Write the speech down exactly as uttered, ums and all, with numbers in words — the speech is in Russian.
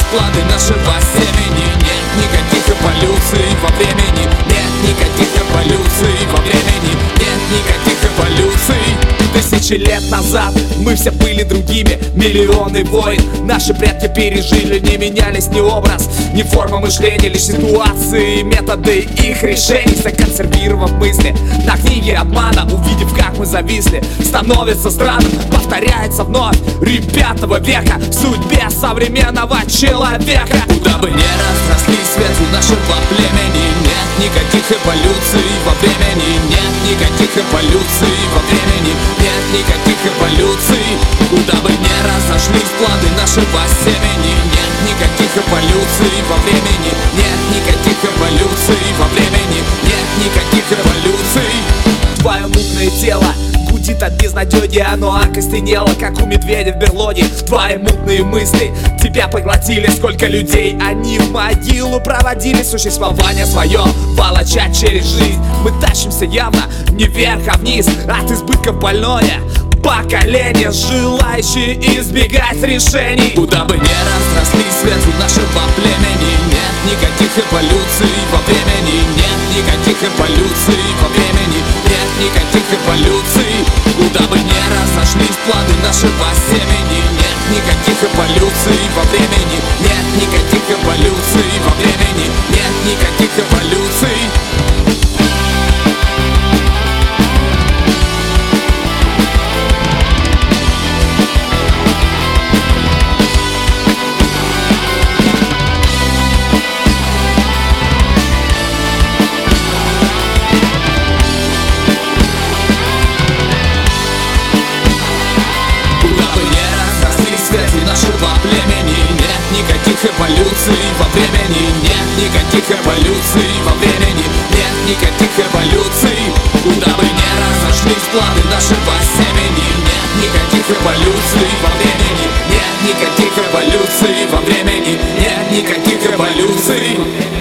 плоды нашего семени. Нет никаких эволюций во времени. Нет никаких эволюций во времени. Нет никаких эволюций. Тысячи лет назад мы все были другими. Миллионы войн наши предки пережили. Не менялись ни образ, ни форма мышления, лишь ситуации, методы их решений. Законсервировав мысли на книге обмана, увидев, как мы зависли, становится странным, повторяется вновь ребятого века в судьбе современного человека. Куда бы ни разрослись ветви нашего племени, нет никаких эволюций во времени. Нет никаких эволюций во времени. Нет никаких эволюций. Куда бы ни разошлись плоды нашего семени, нет никаких эволюций во времени. Нет никаких эволюций во времени. Нет никаких эволюций. Твое мутное тело гудит от безнадёги, оно окостенело, как у медведя в берлоге. Твои мутные мысли тебя поглотили. Сколько людей они в могилу проводили. Существование свое волоча через жизнь. Мы тащимся явно не вверх, а вниз. От избытка больное поколение, желающие избегать решений. Куда бы ни разрослись ветви нашего племени, нет никаких эволюций во времени. Нет никаких эволюций во времени. Нет никаких эволюций. Куда бы ни разошлись плоды нашего семени, нет никаких эволюций во времени. Нет никаких эволюций во времени. Нет никаких эволюций. Нашего племени нет никаких эволюций во времени. Нет никаких эволюций во времени. Нет никаких эволюций. Куда бы ни разошлись плоды нашего семени, нет никаких эволюций во времени. Нет никаких эволюций во времени. Нет никаких эволюций.